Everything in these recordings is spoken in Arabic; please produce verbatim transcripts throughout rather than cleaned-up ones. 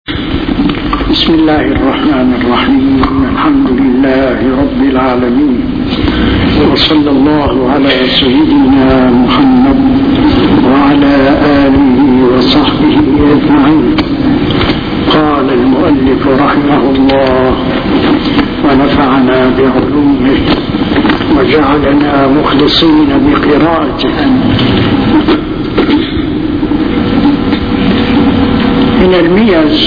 بسم الله الرحمن الرحيم. الحمد لله رب العالمين، وصلى الله على سيدنا محمد وعلى آله وصحبه أجمعين. قال المؤلف رحمه الله ونفعنا بعلومه وجعلنا مخلصين بقراءته. من الميز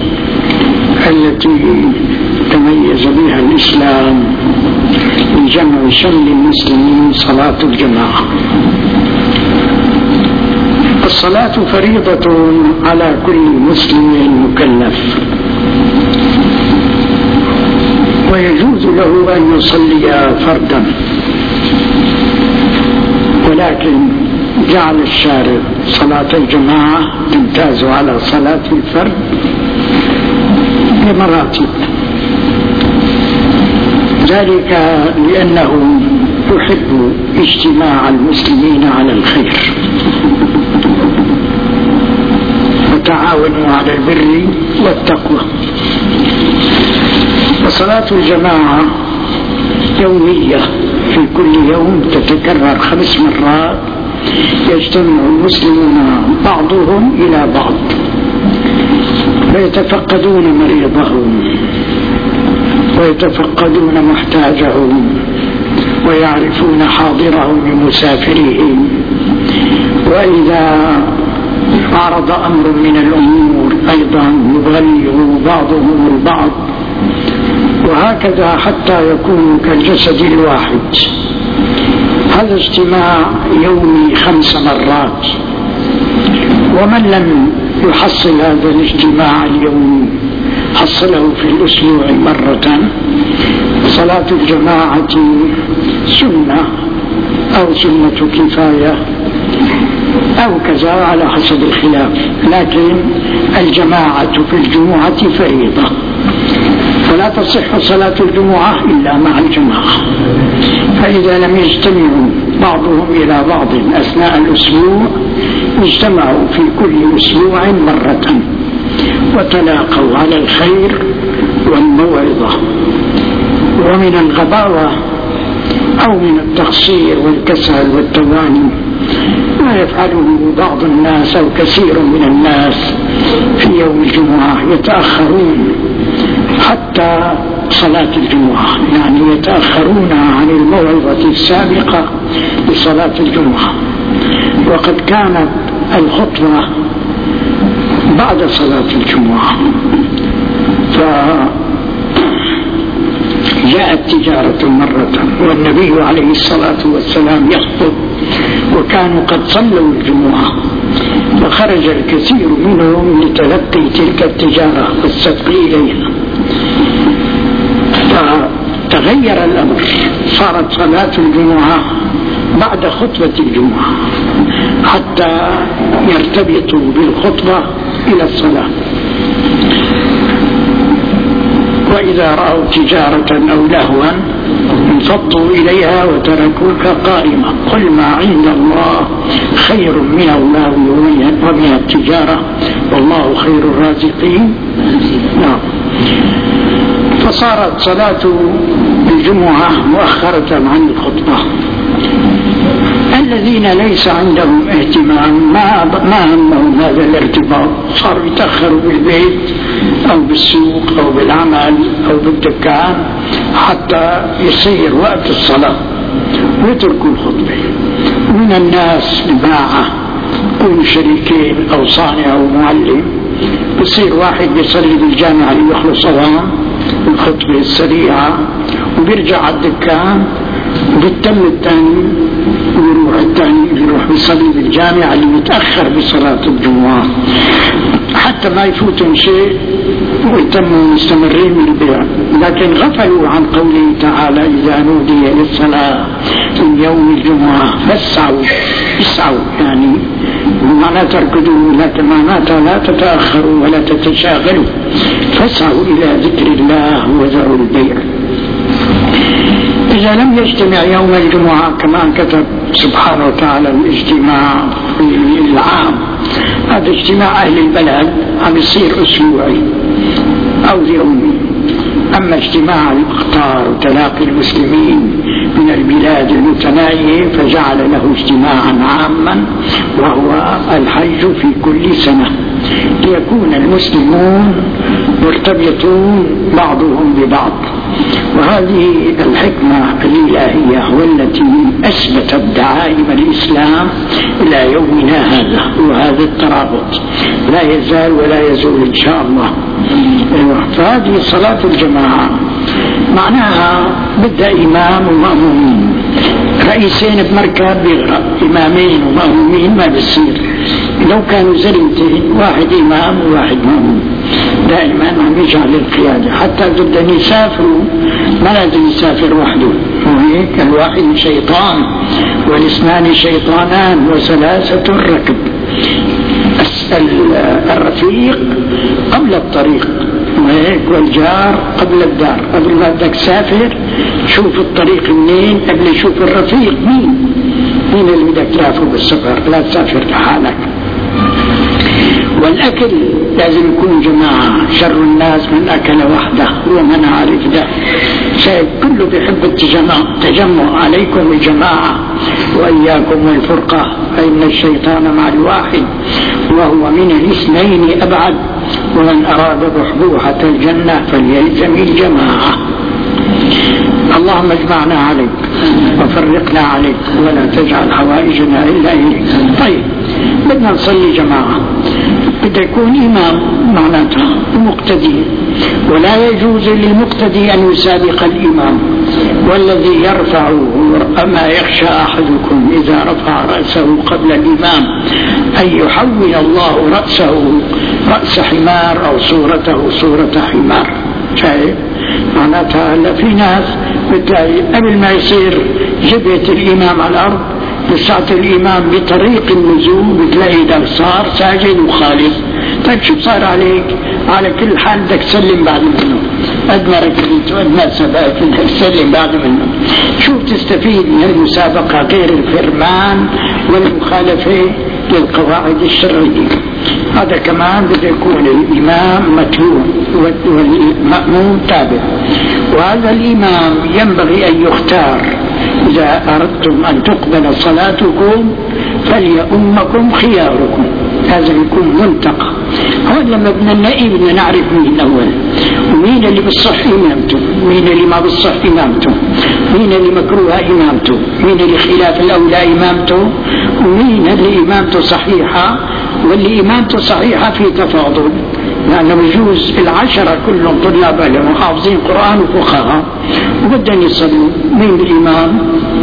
التي تميز بها الإسلام لجمع شمل المسلمين صلاة الجماعة. الصلاة فريضة على كل مسلم مكلف، ويجوز له أن يصلي فردا، ولكن جعل الشارع صلاة الجماعة تمتاز على صلاة الفرد بمراتب، ذلك لأنه يحب اجتماع المسلمين على الخير وتعاونوا على البر والتقوى. وصلاة الجماعة يومية في كل يوم تتكرر خمس مرات، يجتمع المسلمون بعضهم إلى بعض ويتفقدون مريضهم ويتفقدون محتاجهم ويعرفون حاضرهم بمسافرهم، وإذا عرض أمر من الأمور أيضا يبلغ بعضهم البعض، وهكذا حتى يكونوا كالجسد الواحد. هذا اجتماع يومي خمس مرات، ومن لم يحصل هذا الاجتماع اليومي حصله في الأسبوع مرة. صلاة الجماعة سنة أو سنة كفاية أو كذا على حسب الخلاف، لكن الجماعة في الجمعة فريضة، فلا تصح صلاة الجمعة إلا مع الجماعة. فإذا لم يجتمعوا بعضهم إلى بعض أثناء الأسبوع اجتمعوا في كل أسبوع مرة وتلاقوا على الخير والموعظة. ومن الغباوة أو من التقصير والكسل والتواني ما يفعله بعض الناس أو كثير من الناس في يوم الجمعة، يتأخرون حتى صلاة الجمعة، يعني يتأخرون عن الموعظة السابقة لصلاة الجمعة، وقد كانت الخطبة بعد صلاة الجمعة. فجاءت تجارة مرة والنبي عليه الصلاة والسلام يخطب، وكانوا قد صلوا الجمعة، فخرج الكثير منهم لتلقي تلك التجارة والسبق إليها، فتغير الأمر، صارت صلاة الجمعة بعد خطبة الجمعة حتى يرتبطوا بالخطبة إلى الصلاة. وإذا رأوا تجارة أو لهوا انفضوا إليها وتركوك قائمة. قل ما عند الله خير من الله ومن التجارة والله خير الرازقين. نعم. فصارت صلاة الجمعة مؤخرة عن الخطبة. الذين ليس عندهم اهتمام ما ما همهم هذا الارتباط، صاروا يتأخروا بالبيت أو بالسوق أو بالعمل أو بالدكان حتى يصير وقت الصلاة ويتركوا الخطبة. من الناس جماعة يكون شريكين أو صانع أو معلم، يصير واحد بيصلي بالجامعة ليخلص أوام الخطبة السريعة وبيرجع على الدكان وبيتم الثاني ويروح الثاني يروح يصلي بالجامعة اللي متأخر بصلاة الجمعة حتى ما يفوتهم شيء ويتموا مستمرين بالبيع. لكن غفلوا عن قوله تعالى إذا نودي للصلاة من يوم الجمعة فاسعوا. اسعوا يعني ما تركضوا، لكن معناتها لا تتأخروا ولا تتشاغلوا، فاسعوا إلى ذكر الله وذروا البيع. إذا لم يجتمع يوم الجمعة كما كتب سبحانه وتعالى الاجتماع العام، هذا اجتماع أهل البلد عم يصير أسبوعي أو يومي. أما اجتماع المختار وتلاقي المسلمين من البلاد المتناهية فجعل له اجتماعا عاما وهو الحج في كل سنة، ليكون المسلمون مرتبطون بعضهم ببعض. وهذه الحكمة الإلهية والتي أثبتت دعائم الإسلام إلى يومنا هذا، وهذا الترابط لا يزال ولا يزول إن شاء الله. فهذه صلاة الجماعة معناها بدأ إمام ومأمومين، رئيسين بمركب بيغرق، إمامين ومأمومين ما بيصير. لو كانوا زلمتين واحد إمام وواحد مأموم دائما عم يجعل القيادة، حتى بدهم يسافروا ما لازم يسافر وحده، وهيك الواحد شيطان والاثنان شيطانان وثلاثة ركب. الرفيق قبل الطريق وهيك، والجار قبل الدار. قبل ما بدك تسافر شوف الطريق منين قبل شوف الرفيق مين مين اللي بدك تلافه بالسفر، لا تسافر لحالك. والأكل لازم يكون جماعة، شر الناس من أكل وحده ومن عارف ده. شايف كله بيحب التجمع، تجمع عليكم الجماعة وإياكم والفرقة، فإن الشيطان مع الواحد وهو من الاثنين أبعد، ومن أراد بحبوحة الجنة فليلزم الجماعة. اللهم اجمعنا عليك وفرقنا عليك ولا تجعل حوائجنا إلا إليك. طيب بدنا نصلي جماعة، بده يكون إمام معناتها ومقتدي، ولا يجوز للمقتدي أن يسابق الإمام. والذي يرفع أما يخشى أحدكم إذا رفع رأسه قبل الإمام أن يحول الله رأسه رأس حمار أو صورته صورة حمار. شايف معناتها هلا في ناس بتلاقي قبل ما يصير جبهة الإمام على الأرض لساعة الإمام بطريق النزول بتلاقي ده صار ساجد وخالف. طيب شو صار عليك؟ على كل حال بدك تسلم بعد منه، قد ما ركبت وقد ما سبقت بدك تسلم بعد منه. شو بتستفيد من المسابقة غير الفرمان والمخالفة للقواعد الشرعية؟ هذا كمان بده يكون الإمام متبوع والمأموم تابع. وهذا الإمام ينبغي أن يختار، إذا أردتم أن تقبل صلاتكم فليؤمكم خياركم، هذا يكون منتقى. هذا لما بدنا نلاقي بدنا نعرف مين الأول، ومين اللي بالصح إمامته، مين اللي ما بالصح إمامته، مين اللي مكروه إمامته، مين اللي خلاف الأولى إمامته، ومين اللي إمامته صحيحة واللي إمامته صحيحة في تفاضل. لأنه يجوز العشرة كلهم طلاب علم وحافظين قرآن وفقهاء وبدهم يصلوا، مين الإمام؟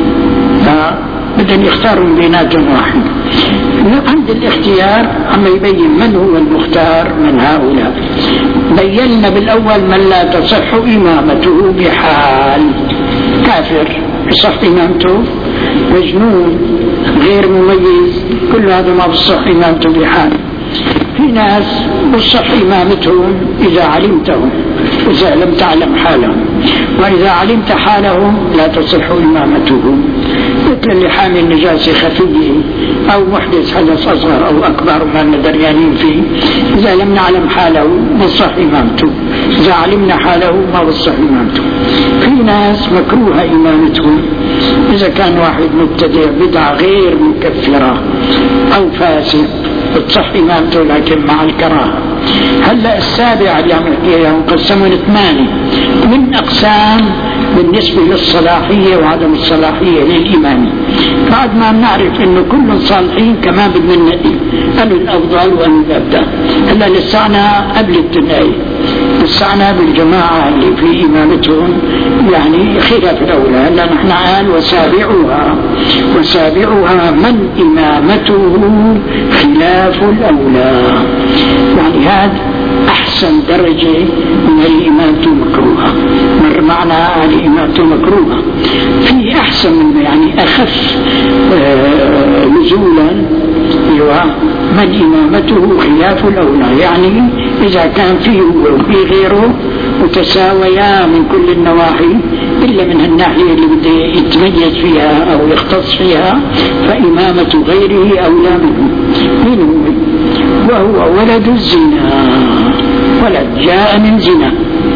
بدهم يختاروا بيناتهم واحد. عند الاختيار عم يبين من هو المختار من هؤلاء. بينا بالأول من لا تصح إمامته بحال، كافر يصح إمامته، مجنون غير مميز كل هذا ما بصح إمامته بحال. في ناس بصح إمامتهم إذا علمتهم، إذا لم تعلم حالهم، وإذا علمت حالهم لا تصح إمامتهم، مثل اللي حامل نجاسة خفية أو محدث حدث أصغر أو أكبر ما ندريانين فيه، إذا لم نعلم حاله بصح إمامته، إذا علمنا حاله ما بصح إمامته. في ناس مكروه إمامتهم، إذا كان واحد مبتدع بدعة غير مكفرة أو فاسد بتصح إمامته لكن مع الكراهة. هلا السابع ينقسمون ثمانية من أقسام بالنسبة للصلاحية وعدم الصلاحية للإمام. بعد ما نعرف إنه كل صالحين كمان بدنا ننقي أنه الأفضل وأنه الأبدى. هلا لسعنا قبل التنقي، لسعنا بالجماعة اللي في إمامتهم يعني خلاف الأولى. هلا نحن قال وسابعها وسابعها من إمامته خلاف الأولى، يعني هذا أحسن درجة من الإمامة مكروهة. مر معنا الإمامة مكروهة، في أحسن من يعني أخف آه نزولا من إمامته خلاف الأولى، يعني إذا كان فيه وفي غيره متساويا من كل النواحي إلا من الناحية اللي بده يتميز فيها أو يختص فيها فإمامة غيره أولى منه. من هو؟ وهو ولد الزنا، ولد جاء من زنا.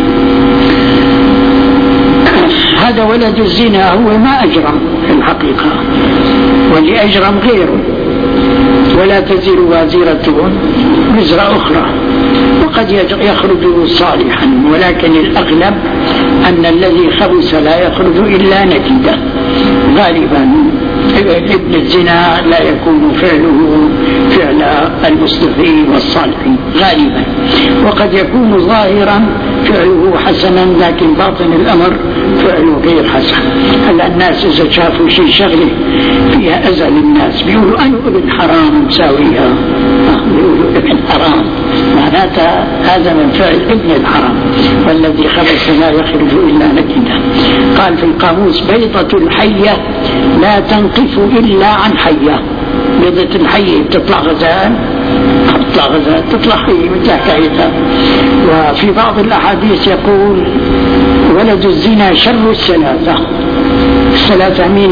هذا ولد الزنا هو ما أجرم في الحقيقة، واللي أجرم غيره، ولا تزر وازرة وزر أخرى، وقد يخرج صالحا، ولكن الأغلب أن الذي خبث لا يخرج إلا نكدا. غالبا ابن الزنا لا يكون فعله فعل المصلحين والصالحين غالبا، وقد يكون ظاهرا فعله حسنا لكن باطن الأمر فعله غير حسن. هلا الناس إذا شافوا شيء شغله فيها أذى للناس بيقولوا أنا ابن حرام مساويها، بيقولوا ابن حرام، معناتها هذا من فعل ابن الحرام، والذي خبث لا يخرج إلا نكدا. قال في القاموس بيضة الحية لا تنقف إلا عن حية. بيضة الحية بتطلع غزال، تطلع غزال تطلع حية مثل حكايتها. وفي بعض الأحاديث يقول ولد الزنا شر الثلاثة. الثلاثة مين؟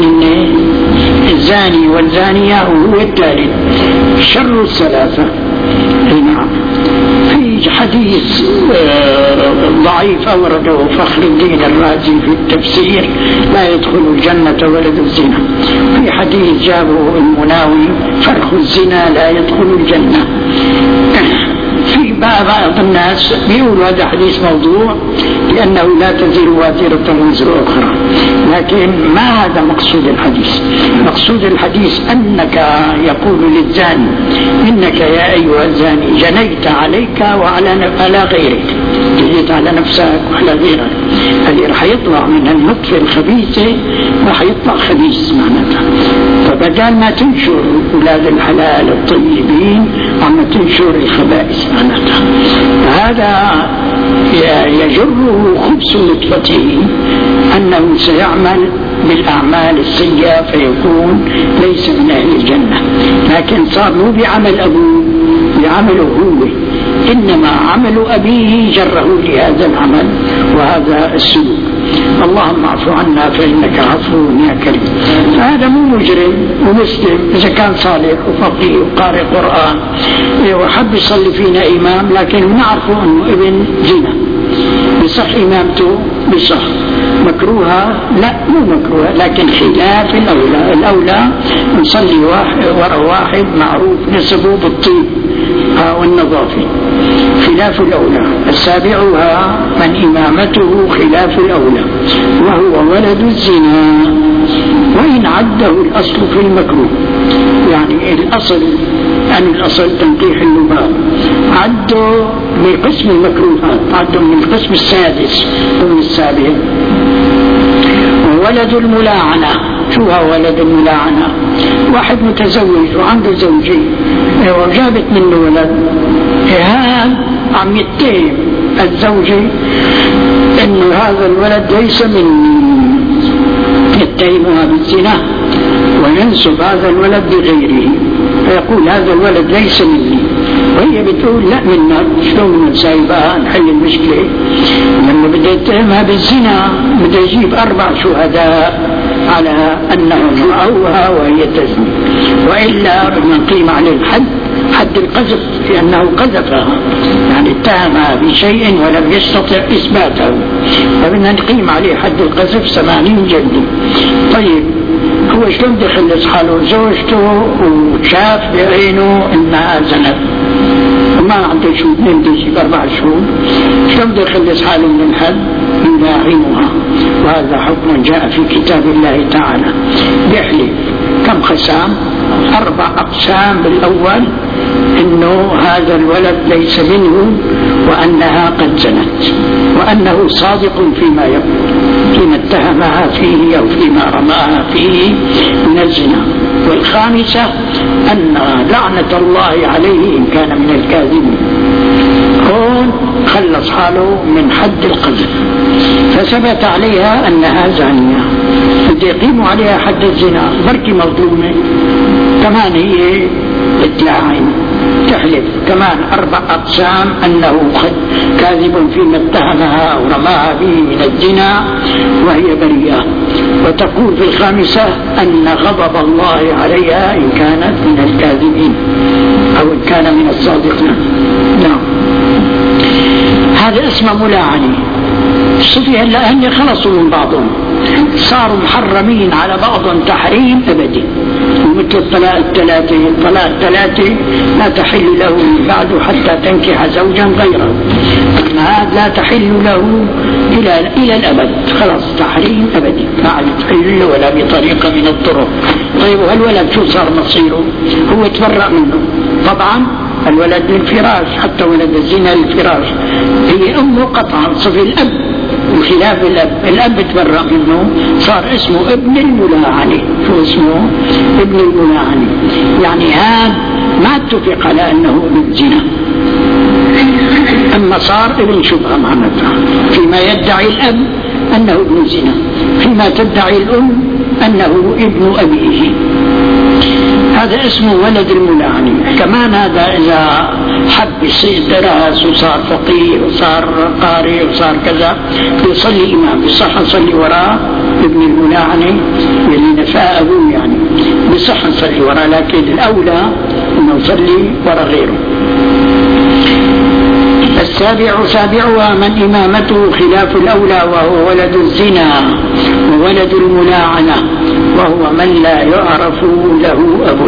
الزاني والزانية وهو الثالث، شر الثلاثة. نعم. في حديث ضعيف أورده فخر الدين الرازي في التفسير لا يدخل الجنة ولد الزنا. في حديث جابه المناوي فرخ الزنا لا يدخل الجنة. في بعض الناس بيقولوا هذا حديث موضوع لأنه لا تزر وازرة وزر أخرى، لكن ما هذا مقصود الحديث. مقصود الحديث أنك يقول للزاني إنك يا أيها الزاني جنيت عليك وعلى على غيرك، جنيت على نفسك وعلى غيرك. اللي رح يطلع من النطفة الخبيثة رح يطلع خبيث معناتها. فبدال ما تنشر أولاد الحلال الطيبين عم تنشر الخبائث معناتها. هذا يجره خبث نطفته أنه سيعمل بالأعمال السيئة فيكون ليس من أهل الجنة، لكن صار مو بعمل أبوه، بعمله هو، إنما عمل أبيه جره لهذا العمل وهذا السلوك. اللهم اعف عنا فإنك عفو يا كريم. فهذا مو مجرم ومسلم إذا كان صالح وفقيه وقارئ قرآن وحب يصلي فينا إمام، لكن نعرفه أنه ابن زنا، بصح إمامته بصح. مكروهة؟ لا مو مكروهة، لكن خلاف الأولى. الأولى نصلي واحد وراء واحد معروف نسبه بالطيب والنظافة، خلاف الأولى. السابعها من إمامته خلاف الأولى وهو ولد الزنا، وإن عده الأصل في المكروه. يعني الأصل يعني الأصل تنقيح اللباب، عده بقسم المكروهات، عده من القسم السادس ومن السابع. وولد الملاعنة، شو هو ولد الملاعنة؟ واحد متزوج وعنده زوجي وجابت منه ولد، هذا عم يتهم الزوجي انه هذا الولد ليس مني، يتهمها بالزنا وينسب هذا الولد بغيره، فيقول هذا الولد ليس مني، وهي بتقول لا منك. شلون سايبها نحل المشكلة؟ لما بده يتهمها بالزنا بده يجيب أربع شهداء على أنهم رأوها وهي تزني، وإلا بدنا نقيم عليه الحد، حد القذف، لأنه قذفها، يعني اتهمها بشيء ولم يستطع إثباته، فبدنا نقيم عليه حد القذف ثمانين جلدة. طيب هو شلون بده يخلص حاله؟ زوجته وشاف بعينه انها زنت وما عنده شو اثنين بده يجيب اربع شهور، شلون بده يخلص حاله من الحد؟ يلاعنها. وهذا حكم جاء في كتاب الله تعالى. بيحلف كم قسم؟ اربع اقسام. بالاول انه هذا الولد ليس منه وانها قد زنت وانه صادق فيما يقول، فيما اتهمها فيه او فيما رماها فيه من الزنا. والخامسة ان لعنة الله عليه ان كان من الكاذبين. هون خلص حاله من حد القذف، فثبت عليها انها زانية، بده يقيموا عليها حد الزنا، بركي مظلومة كمان هي بتلاعن تحلف كمان أربع أقسام أنه كاذب فيما اتهمها أو رماها به من الزنا وهي بريئة. وتقول في الخامسة أن غضب الله عليها إن كانت من الكاذبين أو إن كان من الصادقين. نعم. هذا اسم ملاعني. الصوفية هلا هن خلصوا من بعضهم، صاروا محرمين على بعضهم تحريم أبدي، مثل الطلاق الثلاثة. الطلاق الثلاثة لا تحل له بعد حتى تنكح زوجا غيره، أما هذا لا تحل له إلى إلى الأبد، خلاص تحريم أبدي، ما عاد تحل له ولا بطريقة من الطرق. طيب والولد شو صار مصيره؟ هو تبرأ منه طبعا، الولد للفراش، حتى ولد الزنا للفراش، هي أمه قطعا. صفي الأب بخلاف الأب، الأب تبرأ منه، صار اسمه ابن الملاعني. شو اسمه؟ ابن الملاعني. يعني هذا ما اتفق على أنه ابن زنا، أما صار ابن شبهة معناتها، فيما يدعي الأب أنه ابن زنا، فيما تدعي الأم أنه ابن أبيه. هذا اسمه ولد الملاعني. كمان هذا إذا حب يصير درس وصار فقيه وصار قارئ وصار كذا، بيصلي إمام، بصح نصلي وراه ابن الملاعني اللي نفاه أبوه، يعني بصح نصلي وراه، لكن الأولى أنه نصلي ورا غيره. السابع سابعها من إمامته خلاف الأولى، وهو ولد الزنا وولد الملاعنة، وهو من لا يعرف له أب.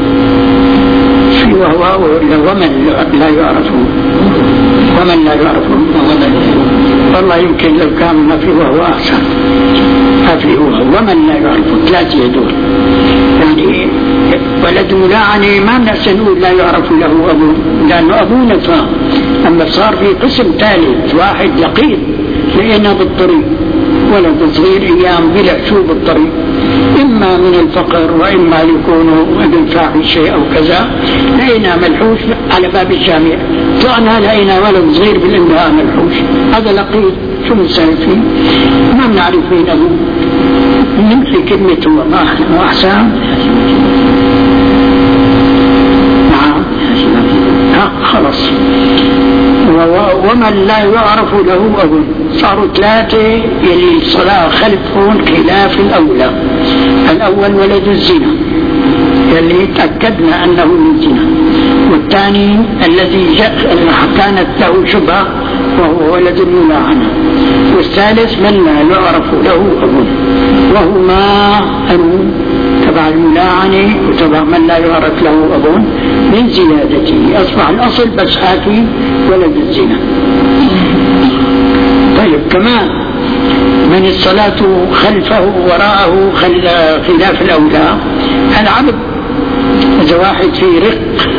وهو ومن لا يعرف، ومن لا يعرف والله يمكن لو كان ما في وهو أحسن، ما في هو ومن لا يعرف ثلاثة دول. يعني ولد ملاعني ما بنحسن نقول لا يعرف له أبو، لأنه أبوه نفى. أما صار في قسم ثالث، واحد لقيط لقينا بالطريق، ولد صغير أيام بلع شو بالطريق، إما من الفقر وإما يكون ابن فاحشة أو كذا، لقينا ملحوش على باب الجامع، طلعنا لقينا ولد صغير بالانتهاء ملحوش، هذا لقيط شو بنسوي فيه؟ ما بنعرف مين أبوه، نمحي كلمة هو ما أحسن. نعم ها خلص. ومن لا يعرف له أب، صاروا ثلاثة يلي الصلاة خلفهم خلاف الأولى. الأول ولد الزنا يلي تأكدنا أنه من زنا، والثاني الذي كانت له شبهة وهو ولد الملاعنة، والثالث من لا يعرف له أب، وهما أنو تبع الملاعنة وتبع من لا يعرف له أب من زيادته، أصبح الأصل بس حاكي ولد الزنا. طيب كمان من الصلاة خلفه وراءه خلاف الأولى العبد. إذا واحد في رق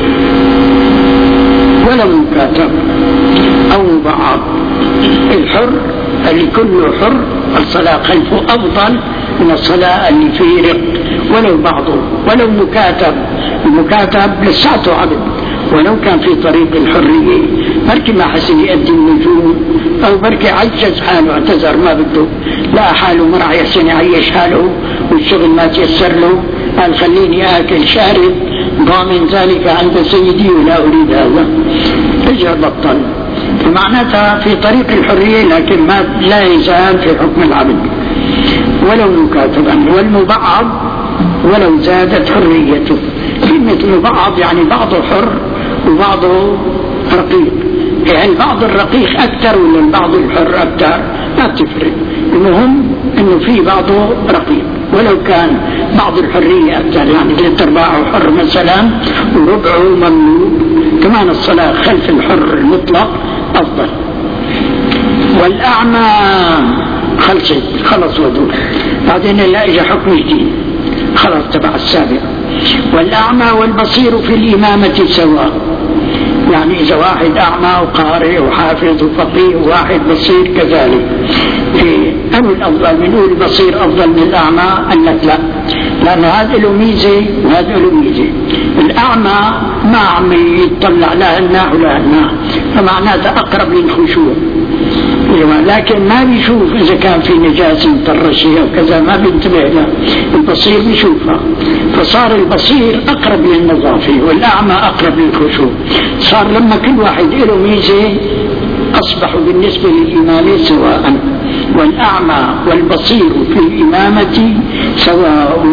ولا مكاتب أو مبعض، الحر اللي كله حر الصلاة خلفه أفضل من الصلاة اللي فيه رق ولو بعضه، ولو مكاتب. المكاتب لساته عبد ولو كان في طريق الحرية، بركي ما حسن يؤدي النجوم، أو بركي عجز حاله اعتذر ما بده، لا حاله مرع يحسن يعيش حاله والشغل ما تيسر له، قال خليني آكل شارب ضامن ذلك عند سيدي ولا أريد هذا، رجع بطل. فمعناتها في طريق الحرية لكن ما لا يزال في حكم العبد ولو مكاتبا. والمبعض ولو زادت حريته، كلمة مبعض يعني بعضه حر وبعضه رقيق، يعني بعض الرقيق أكثر ولا البعض الحر أكثر ما بتفرق، المهم أنه في بعضه رقيق ولو كان بعض الحرية أكثر، يعني ثلاث أرباعه حر مثلا وربعه مملوك. كمان الصلاة خلف الحر المطلق أفضل. والأعمى خلصت خلص ودول، بعدين لا إجا حكم جديد خلاص تبع السابق. والأعمى والبصير في الإمامة سواء، يعني إذا واحد أعمى وقارئ وحافظ وفقيه وواحد بصير كذلك، أنه الأفضل بنقول البصير أفضل من الأعمى؟ قال لك لا، لأن هذا له ميزة وهذا له ميزة. الأعمى ما عم يطلع لا هنا ولا هنا، فمعناته أقرب للخشوع، لكن ما بيشوف إذا كان في نجاسة مطرشة أو كذا، ما بينتبه له. البصير بيشوفها، فصار البصير أقرب للنظافة والأعمى أقرب للخشوع. صار لما كل واحد له ميزة أصبحوا بالنسبة للإمامة سواء، والأعمى والبصير في الإمامة سواء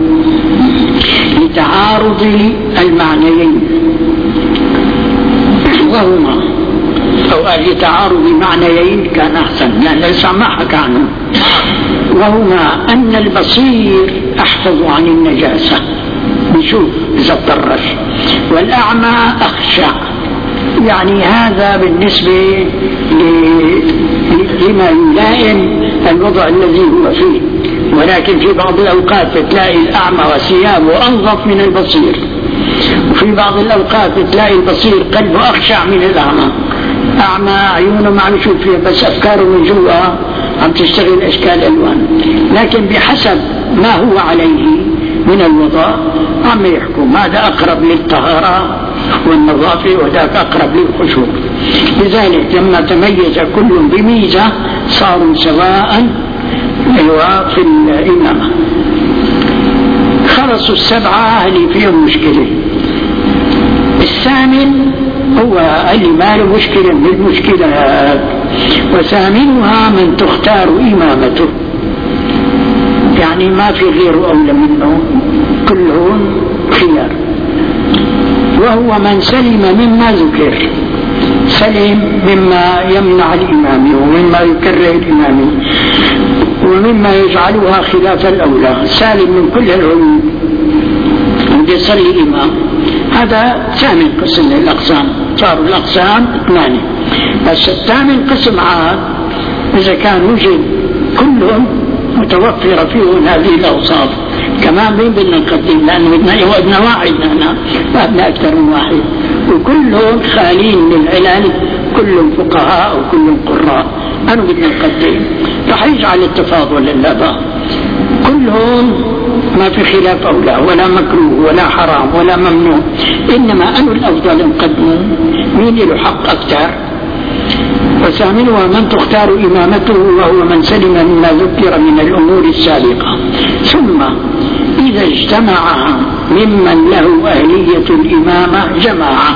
لتعارض المعنيين، وهما أو لتعارض معنيين كان أحسن لأن ليس ما حكى عنه، وهما أن البصير أحفظ عن النجاسة بشوف إذا اضطرش، والأعمى أخشع. يعني هذا بالنسبة لما يلائم الوضع الذي هو فيه، ولكن في بعض الأوقات تلاقي الأعمى وثيابه أنظف من البصير، وفي بعض الأوقات تلاقي البصير قلبه أخشع من الأعمى. أعمى عيونه ما عم يشوف فيها بس أفكاره من جوا عم تشتغل أشكال ألوان، لكن بحسب ما هو عليه من الوضع عم يحكم، هذا أقرب للطهارة والنظافة وذاك أقرب للخشوع. لذلك لما تميز كل بميزة صاروا سواء في الإمامة. خلصوا السبعة اللي فيهم مشكلة. الثامن هو اللي ما له مشكلة من المشكلات، وثامنها من تختار إمامته، يعني ما في غيره أولى منه، كلهم خيار. وهو من سلم مما ذكر، سلم مما يمنع الإمام ومما يكره الإمام ومما يجعلها خلاف الأولى، سالم من كل العلوم بده يصلي إمام. هذا ثامن قسم للأقسام، صاروا الأقسام اثنان، بس الثامن قسم عاد إذا كان وجد كلهم متوفرة فيهم هذه الأوصاف. كمان مين بدنا نقدم؟ لأنه بدنا بدنا واحد، لأننا ما بدنا أكثر من واحد، وكلهم خالين من العلل، كلهم فقهاء وكلهم قراء. أنا بدنا نقدم رح يجعل التفاضل للأباء، كلهم ما في خلاف أولى ولا مكروه ولا حرام ولا ممنوع، إنما أنا الأفضل نقدمه مين له حق أكثر. وثامنها من تختار إمامته، وهو من سلم مما ذكر من الأمور السابقة. ثم إذا اجتمع ممن له أهلية الإمامة جماعة،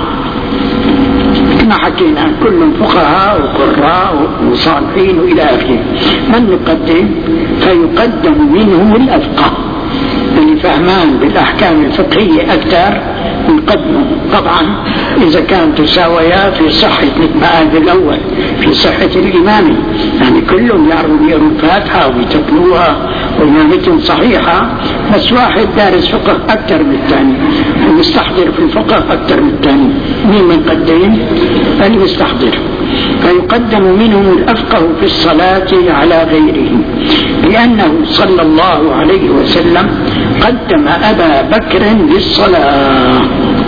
كما حكينا كلهم فقهاء وقراء وصالحين إلى آخره، من نقدم؟ فيقدم منهم الأفقه اللي فهمان بالأحكام الفقهية أكثر نقدمه. طبعا إذا كان تساويا في صحة مثل ما قال الأول في صحة الإمام، يعني كلهم يعرفوا يقروا الفاتحة ويتقنوها وإمامتهم صحيحة، بس واحد دارس فقه أكثر من الثاني ومستحضر في الفقه أكثر من الثاني، مين منقدم؟ المستحضر. فيقدم منهم الأفقه في الصلاة على غيره، لأنه صلى الله عليه وسلم قدم أبا بكر للصلاة،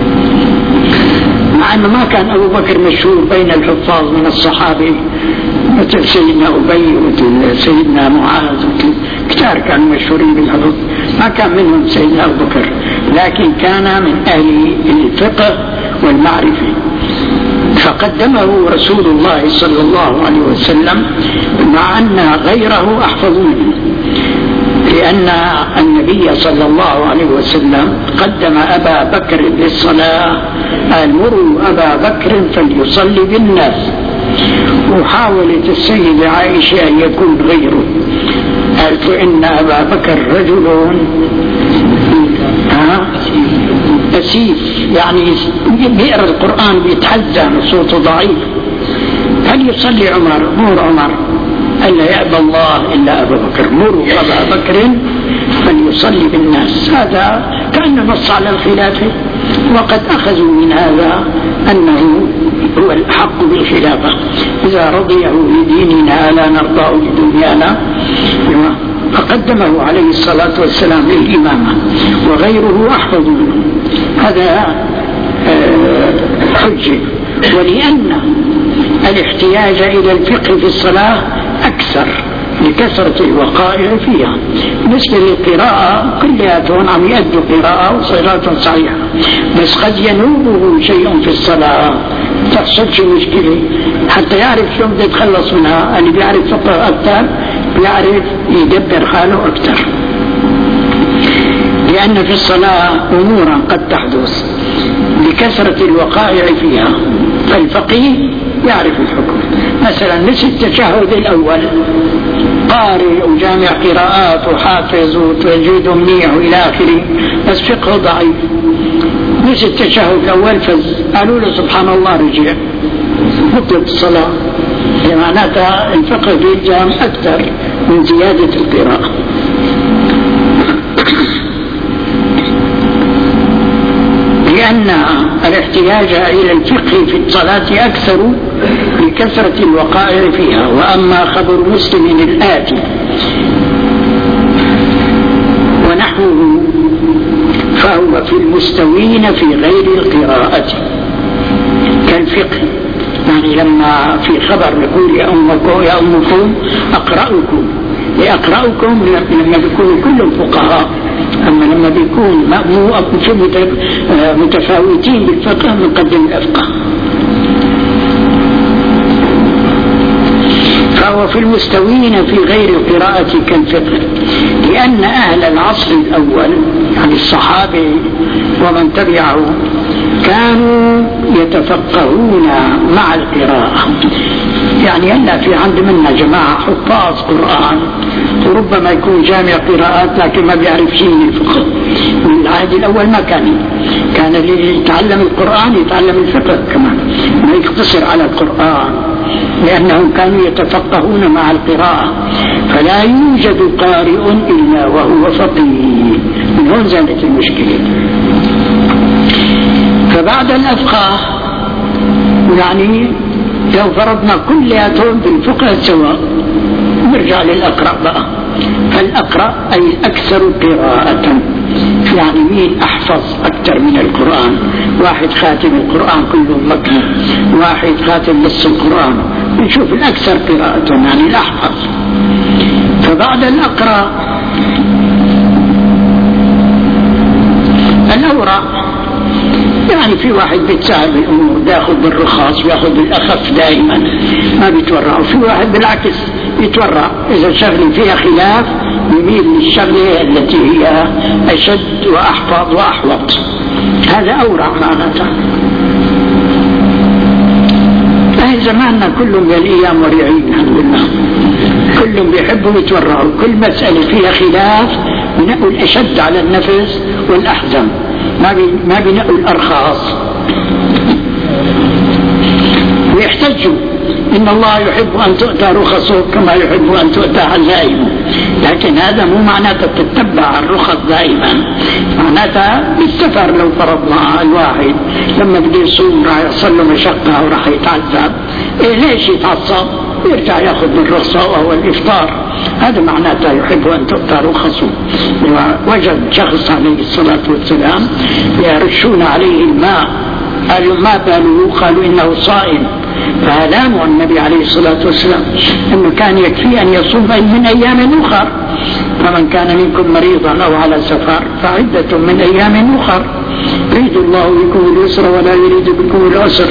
مع أنه ما كان أبو بكر مشهور بين الحفاظ من الصحابة مثل سيدنا أبي ومثل سيدنا معاذ، كتار كانوا مشهورين بالحفظ، ما كان منهم سيدنا أبو بكر، لكن كان من أهل الفقه والمعرفة، فقدمه رسول الله صلى الله عليه وسلم، مع أن غيره أحفظ منه، لأن النبي صلى الله عليه وسلم قدم أبا بكر للصلاة، قال مروا أبا بكر فليصلي بالناس، وحاولت السيدة عائشة أن يكون غيره، قالت إن أبا بكر رجل أسيف، يعني بيقرأ القرآن بيتحزن صوته ضعيف، هل يصلي عمر؟ مر عمر، ألا يأبى الله إلا أبا بكر، مروا أبا بكر فليصلي بالناس. هذا كأنه نص على الخلافة، وقد أخذوا من هذا أنه هو الحق بالخلافة، إذا رضيه لديننا لا نرضاه لدنيانا، فقدمه عليه الصلاة والسلام للإمامة، وغيره أحفظ منه. هذا حجة. ولأن الاحتياج إلى الفقه في الصلاة أكثر لكثرة الوقائع فيها، بالنسبة للقراءة كلياتهم عم يأدوا قراءة وصلاة صحيحة، بس قد ينوبه شيء في الصلاة تحصلش مشكلة، حتى يعرف شلون بده يتخلص منها. اللي بيعرف فقه أكثر بيعرف يدبر حاله أكثر، لأن في الصلاة أمورا قد تحدث بكثرة الوقائع فيها، فالفقيه يعرف الحكم. مثلا نسي التشهد الأول، قارئ وجامع قراءات وحافظ وتجويد منيح وإلى آخره، بس فقه ضعيف، نسي التشهد الأول فز، قالوا له سبحان الله رجع، بطلت الصلاة. معناتها الفقه بيلزم أكثر من زيادة القراءة. لأن الاحتياج إلى الفقه في الصلاة أكثر لكثرة الوقائع فيها. وأما خبر مسلم الآتي ونحوه فهو في المستوين في غير القراءة كالفقه. يعني لما في خبر يقول يا أمكم يا أمكم أقرأكم، يقرأكم لما بيكونوا كلهم فقهاء، أما لما بيكون متفاوتين بالفقه نقدم الأفقه. فهو في المستوين في غير القراءة كالفقه، لأن أهل العصر الأول يعني الصحابة ومن تبعه كانوا يتفقهون مع القراءة. يعني هلا في عند منا جماعة حفاظ قرآن، وربما يكون جامع قراءات لكن ما بيعرف شيء من الفقه. من العهد الأول ما كان كان اللي يتعلم القرآن يتعلم الفقه كمان، ما يقتصر على القرآن، لأنهم كانوا يتفقهون مع القراءة. فلا يوجد قارئ إلا وهو فقيه، من هون زالت المشكلة. فبعد الأفقه يعني لو فرضنا كلياتهم بالفقه سواء، نرجع للأقرأ بقى. فالأقرأ أي الأكثر قراءة، يعني مين أحفظ أكثر من القرآن. واحد خاتم القرآن كله مكة، واحد خاتم نص القرآن، نشوف الأكثر قراءة يعني الأحفظ. فبعد الأقرأ الأورع، يعني في واحد بيتساهل بالأمور، بياخذ بالرخاص بياخذ بالأخف دائما ما بيتورع، وفي واحد بالعكس يتورع، إذا شغله فيها خلاف يميل للشغلة التي هي أشد وأحفظ وأحوط. هذا أورع معناته. أهل زماننا كلهم بالأيام ورعين الحمد لله، كلهم بيحبوا يتورعوا، كل مسألة فيها خلاف بنقوا الأشد على النفس والأحزم، ما بي ما بينقوا الأرخاص. ويحتجوا إن الله يحب أن تؤتى رخصه كما يحب أن تؤتى عزائمه، لكن هذا مو معناته تتبع الرخص دائما، معناته بالسفر لو فرضنا الواحد لما بده يصوم راح يحصل له مشقة وراح يتعذب، إيه ليش يتعصب؟ يرجع ياخذ بالرخصة وهو الإفطار. هذا معناته يحب أن تؤتى رخصه. وجد شخص عليه الصلاة والسلام يرشون عليه الماء، قالوا ما باله؟ قالوا إنه صائم، فألاموا النبي عليه الصلاة والسلام أنه كان يكفي أن يصوم من أيام أخر، فمن كان منكم مريضا أو على سفر فعدة من أيام أخر، يريد الله بكم اليسر ولا يريد بكم العسر.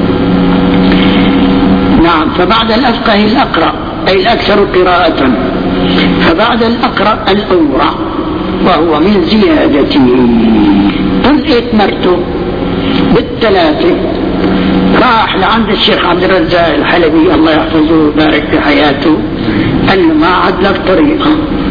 نعم. فبعد الأفقه الأقرأ أي الأكثر قراءة، فبعد الأقرأ الأورع وهو من زيادته. قل اتمرته بالثلاثة. راح لعند الشيخ عبد الرزاق الحلبي الله يحفظه ويبارك في حياته، قال له ما عاد لك طريقة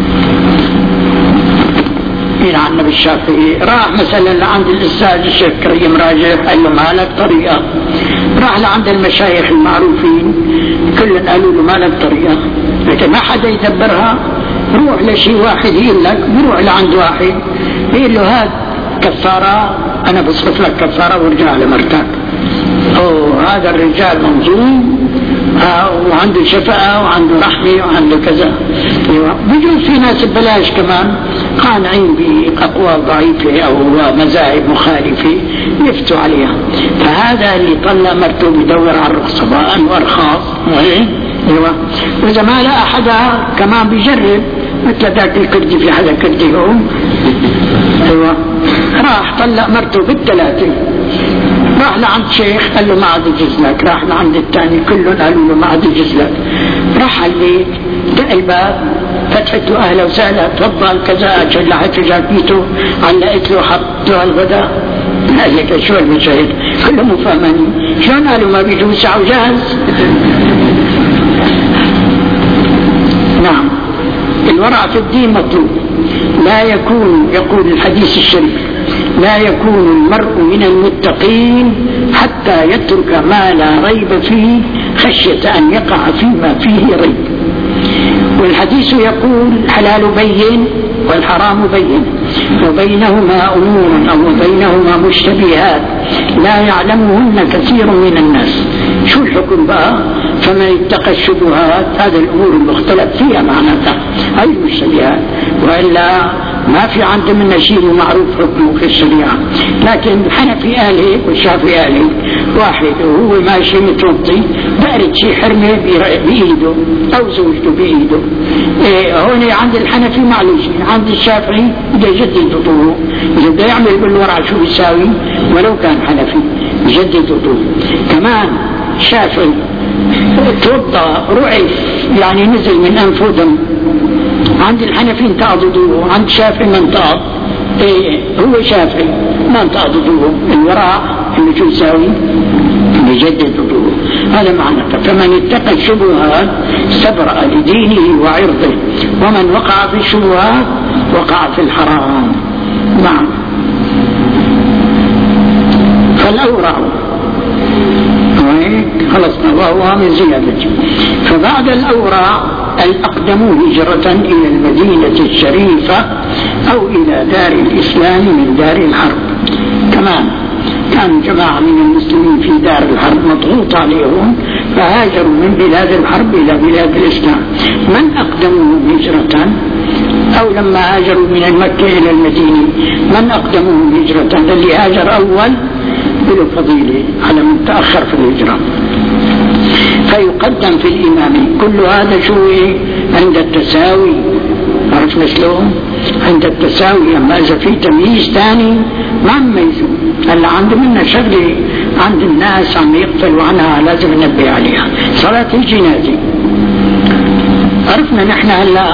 إلى عن النبي الشافعي. راح مثلا لعند الأستاذ الشيخ كريم راجح قال له ما لك طريقة. راح لعند المشايخ المعروفين كلهم قالوا له ما لك طريقة، لكن ما حدا يدبرها. روح لشي واحد يقول لك، بروح لعند واحد يقول له هات كفارة أنا بصرف لك كفارة وارجع لمرتك. أوه هذا الرجال منظوم وعنده شفقة وعنده رحمة وعنده كذا. بيجوز في ناس ببلاش كمان قانعين بأقوال ضعيفة أو مذاهب مخالفة يفتوا عليها. فهذا اللي طلع مرته بدور على الرخصة وأرخاص. ايوه. واذا ما لقى حدا كمان بيجرب مثل ذاك الكردي، في حدا كردي هون ايوه راح طلق مرته بالثلاثه راح لعند شيخ قال له ما عاد يجوز لك، راح لعند الثاني كلهم قالوا له ما عاد يجوز لك، راح على البيت دق الباب، فتحته اهلا وسهلا تفضل كذا، شلحت جاكيته علقت له حطته على الغداء. هيك شو المشاهد كلهم فهمانين، شلون قالوا ما بيجوز ساعة وجاهز؟ نعم الورع في الدين مطلوب، لا يكون يقول الحديث الشريف لا يكون المرء من المتقين حتى يترك ما لا ريب فيه خشية أن يقع فيما فيه ريب. والحديث يقول الحلال بين والحرام بين وبينهما أمور أو بينهما مشتبهات لا يعلمهن كثير من الناس. شو الحكم بقى؟ فمن اتقى الشبهات، هذا الأمور المختلف فيها معناتها هاي المشتبهات، وإلا ما في عنده من شيء معروف حكمه في الشريعة. لكن الحنفي قال هيك والشافعي قال هيك، واحد وهو ماشي متوضي بارد شيء حرمه بإيده أو زوجته بإيده، إيه هون عند الحنفي معلش، عند الشافعي بده يجدد وضوءه، إذا بده يعمل بالورع شو بيساوي ولو كان حنفي يجدد وضوءه. كمان شافعي توضأ رعف يعني نزل من أنفه دم، عند الحنفي انتقض وضوءه، عند الشافعي ما انتقض. إيه هو شافعي ما انتقض وضوءه، الورع اللي شو يساوي يجدد وضوءه. هذا معنى فمن اتقى الشبهات استبرأ لدينه وعرضه، ومن وقع في الشبهات وقع في الحرام. نعم فالأورع خلصنا وهو من زيادته. فبعد الأورع الأقدموا هجرة إلى المدينة الشريفة أو إلى دار الإسلام من دار الحرب. كمان كان جماعة من المسلمين في دار الحرب مضغوط عليهم فهاجروا من بلاد الحرب إلى بلاد الإسلام. من أقدموا هجرة أو لما هاجروا من مكة إلى المدينة من أقدموا هجرة؟ اللي هاجر أول له فضيلة على من تأخر في الهجرة، فيقدم في الإمام. كل هذا شو عند التساوي، عرفنا شلون؟ عند التساوي. أما إذا في تمييز ثاني ما مميزوا، هلا عنده منا شغلة عند الناس عم يغفلوا عنها لازم ننبه عليها، صلاة الجنازة. عرفنا نحن هلا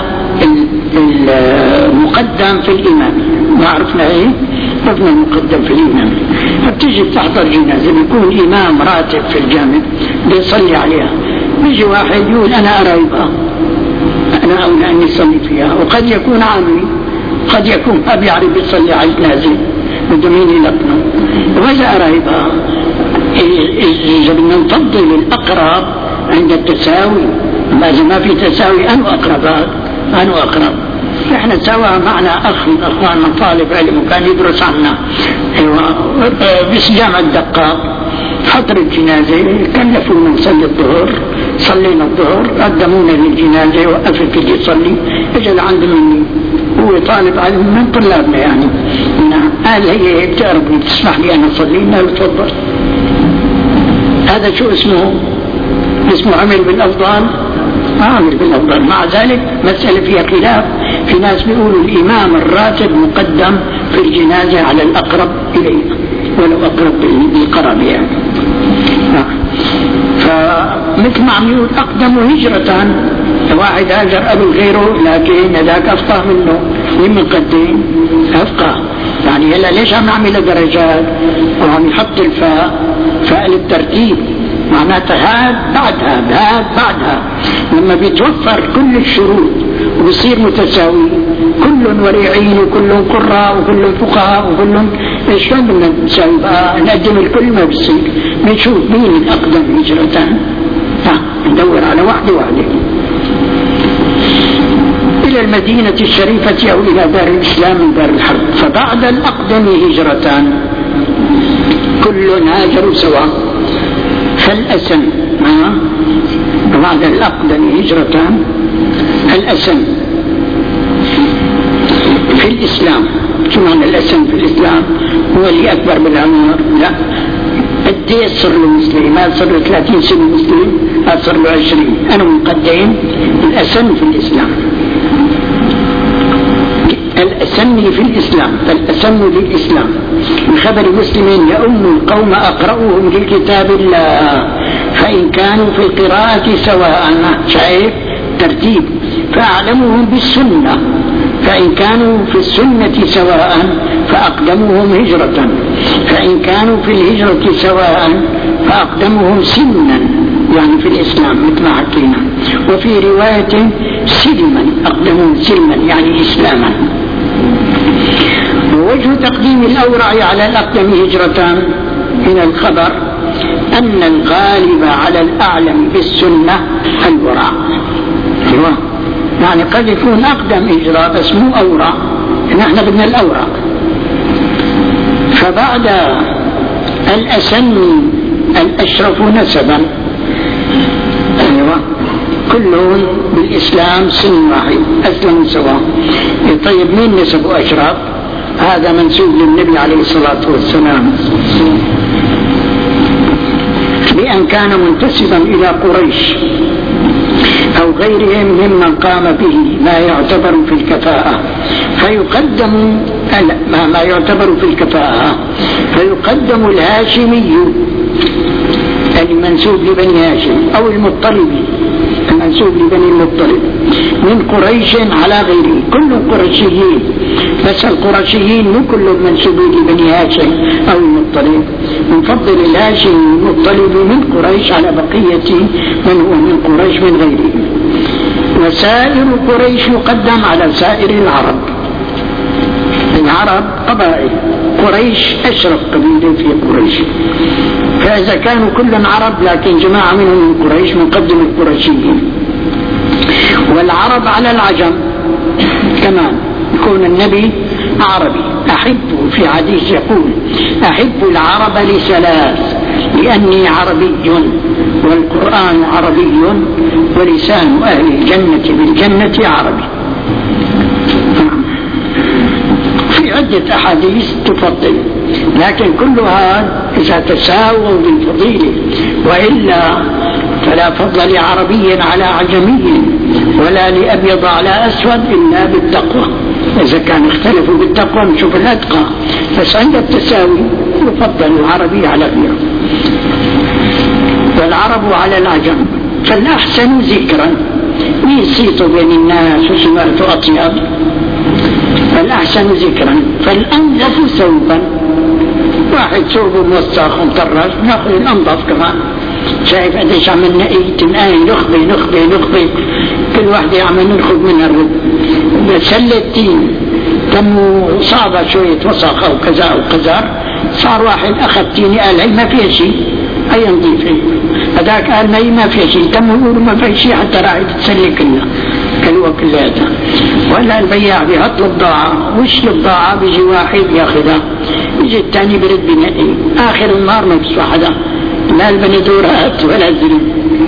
المقدم في الإمام، ما عرفنا ايه؟ عرفنا المقدم في الإمام. فبتيجي تحضر جنازة بيكون إمام راتب في الجامع بيصلي عليها، بيجي واحد يقول أنا أرايبها، أنا أولى أن يصلي فيها، وقد يكون عامي، قد يكون ما بيعرف يصلي على الجنازة بده مين يلقنه. وإذا أرايبها إذا بدنا نفضل الأقرب عند التساوي، ما إذا ما في تساوي أنو أقربات أنو أقرب. إحنا سوا معنا أخ من أخواننا طالب علم وكان يدرس عنا بس جامعة الدقاق، حضر الجنازة كلفونا نصلي الظهر، صلينا الظهر قدمونا للجنازة وقفت اللي يصلي اجى لعند مني، هو طالب علم من طلابنا يعني. نعم قال هي بتقربني تسمح لي أنا أصلي؟ قال تفضل. هذا شو اسمه؟ اسمه عمل بالأفضل؟ عامل بالأفضل. مع ذلك مسألة فيها خلاف، في ناس بيقولوا الإمام الراتب مقدم في الجنازة على الأقرب إليه ولو أقرب بالقرب يعني. فمثل ما عم يقول أقدم هجرة، واحد هاجر قبل غيره لكن ذاك أفقه منه. مين مقدم؟ أفقه يعني. هلا ليش عم نعمل درجات وعم يحط الفاء فاء للترتيب، معناتها هاد بعد هاد هاد بعد هاد. لما بيتوفر كل الشروط وبصير متساوي، كل وريعين وكل قراء وكل فقهاء وكل، شلون بدنا نساوي بقى؟ نقدم الكل ما بصير. بنشوف مين الأقدم هجرة، ندور على واحدة واحدة إلى المدينة الشريفة أو إلى دار الإسلام من دار الحرب. فبعد الأقدم هجرتان كل هاجروا سواء. فالأسن بعد الأقدم هجرتان، الأسن في الإسلام. شو معنى الأسن في الإسلام؟ هو اللي أكبر بالعمر؟ لا، قديش صار له مسلم؟ ما صار له ثلاثين سنة مسلم، ما صار له عشرين. أنا مقدم الأسن في الإسلام. الأسمي في الإسلام، فالأسم للإسلام بخبر مسلم يؤم القوم أقرأهم لكتاب الله فإن كانوا في القراءة سواء، شايف ترتيب، فأعلمهم بالسنة فإن كانوا في السنة سواء فأقدمهم هجرة، فإن كانوا في الهجرة سواء فأقدمهم سنا يعني في الإسلام مثل ما حكينا، وفي رواية سلما أقدمهم سلما يعني إسلاما. ووجه تقديم الأورع على الأقدم هجرة من الخبر أن الغالب على الأعلم بالسنة الورع، يعني قد يكون أقدم هجرة بس مو أورع، نحن بدنا الأورع. فبعد الأسن الأشرف نسبا، أيوة كلهم بالإسلام سن واحد أسلم سواء. طيب مين نسبه أشرف؟ هذا منسوب للنبي عليه الصلاة والسلام بأن كان منتسبا إلى قريش أو غيرهم ممن قام به ما يعتبر في الكفاءة فيقدم ما يعتبر في الكفاءة فيقدم الهاشمي المنسوب لبني هاشم أو المطلبي المنسوب لبني المطلب من قريش على غيره، كل قرشيين بس القرشيين مو كلهم منسوبين لبني هاشم أو المطلب، من فضل الهاشم المطلب من قريش على بقية من هو من قريش من غيره. وسائر قريش يقدم على سائر العرب، العرب قبائل، قريش أشرف قبيلة في قريش، فإذا كانوا كلهم عرب لكن جماعة منهم من قريش مقدم القرشيين. والعرب على العجم كمان، يكون النبي عربي أحبه، في حديث يقول أحب العرب لثلاث لأني عربي والقرآن عربي ولسان أهل الجنة بالجنة عربي. في عدة أحاديث تفضل، لكن كلها إذا تساووا بالفضيلة، وإلا فلا فضل لعربي على عجمي ولا لأبيض على أسود إلا بالتقوى. إذا كان اختلفوا بالتقوى نشوف الأتقى، بس عند التساوي يفضل العربي على غيره. والعرب على العجم فالأحسن ذكرا، مين صيته بين الناس وسمعته أطيب، فالأحسن ذكرا فالأنظف ثوبا، واحد ثوبه موسخ ومطرز ناخذ الأنظف كمان. شايف قديش عملنا ايه تنقاي نخبي نخبي نخبي كل واحدة عمل نخب منها الرب بسلة تين تمو صعبة شوية وسخ أو كذا أو كذا، صار واحد أخذ تيني قال هي ما فيها شيء أي نظيفة، هذاك قال ما هي ما فيها شيء، تمو يقولوا ما فيها شيء حتى راعي تتسلي كلها كلوة كلها. ولا البياع بيحط البضاعة وش البضاعة بيجي واحد ياخذها يجي الثاني برد بنقي، آخر النهار ما بيسوى حدا لا البندورات ولا الذنب.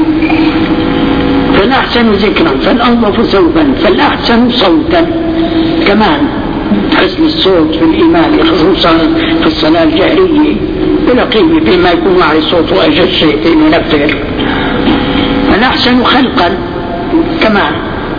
فالأحسن ذكرا فالأنظف ثوبا فالأحسن صوتا، كمان حسن الصوت في الإيمان خصوصا في الصلاة الجهرية بلا قيمة فيما يكون معي صوت وأجل شيء منفر. فالأحسن خلقا كمان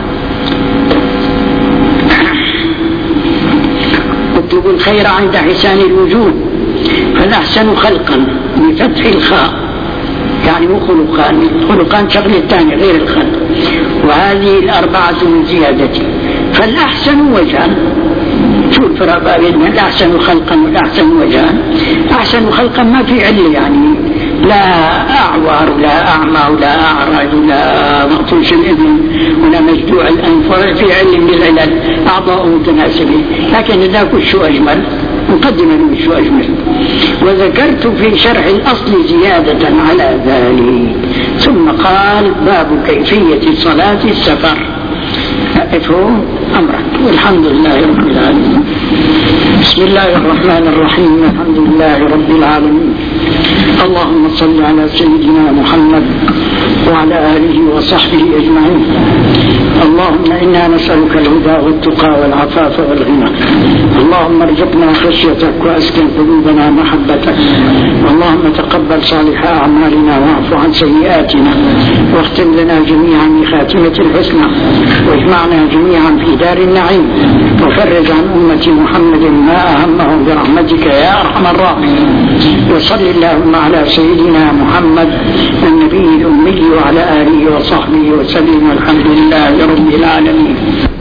اطلبوا الخير عند حسان الوجود، فالأحسن خلقا بفتح الخاء يعني مو خلقان، خلقان شغل الثاني غير الخلق، وهذه الأربعة من زيادتي. فالأحسن وجها، شو الفرق بين الأحسن خلقا والأحسن وجها؟ أحسن خلقا ما في علة، يعني لا أعور ولا أعمى ولا أعرج ولا مقطوش الإذن ولا مجدوع الأنف، في علم من العلل أعضاء متناسبة، لكن ذاك شو أجمل مقدمة له شو أجمل. وذكرت في شرح الأصل زيادة على ذلك، ثم قال باب كيفية صلاة السفر. افهم أمرك. والحمد لله رب العالمين. بسم الله الرحمن الرحيم. الحمد لله رب العالمين. اللهم صل على سيدنا محمد وعلى آله وصحبه أجمعين. اللهم إنا نسألك الهدى والتقى والعفاف والغنى. اللهم ارزقنا خشيتك وأسكن قلوبنا محبتك. اللهم تقبل صالح أعمالنا واعف عن سيئاتنا، واختم لنا جميعا بخاتمة الحسنى، واجمعنا جميعا في دار النعيم وفرج عن أمة محمد ما أهمهم برحمتك يا أرحم الراحمين. وصل اللهم على سيدنا محمد النبي الأمي وعلى آله وصحبه وسلم والحمد لله رب العالمين.